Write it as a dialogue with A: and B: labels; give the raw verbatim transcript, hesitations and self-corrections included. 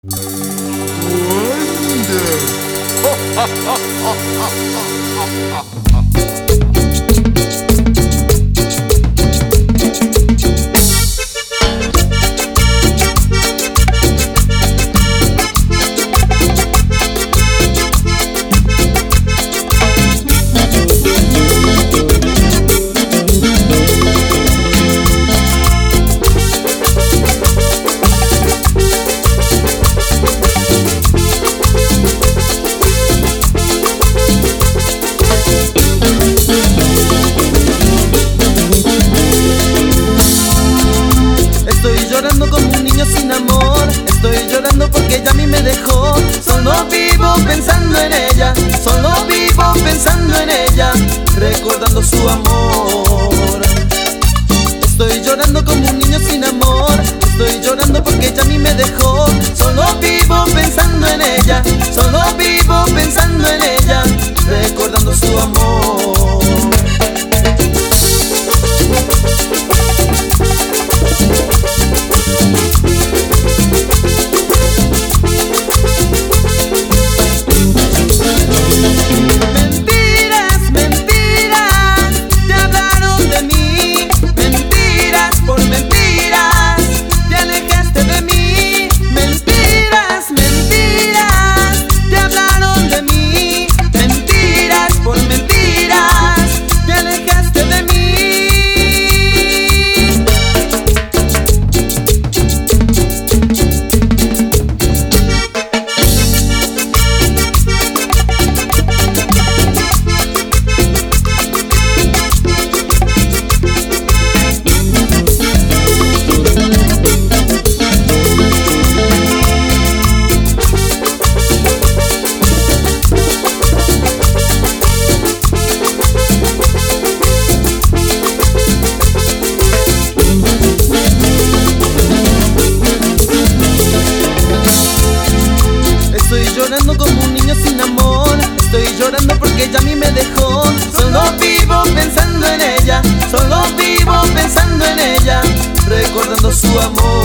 A: Estoy llorando como un niño sin amor. Estoy llorando porque ella a mí me dejó. Solo vivo pensando en ella. Solo vivo pensando en ella, recordando su amor. Estoy llorando como un niño sin amor. Estoy llorando porque ella a mí me dejó. Solo vivo pensando en ella. Solo vivo pensando en ella, recordando su amor. Estoy llorando como un niño sin amor. Estoy llorando porque ella a mí me dejó. Solo vivo pensando en ella. Solo vivo pensando en ella, recordando su amor.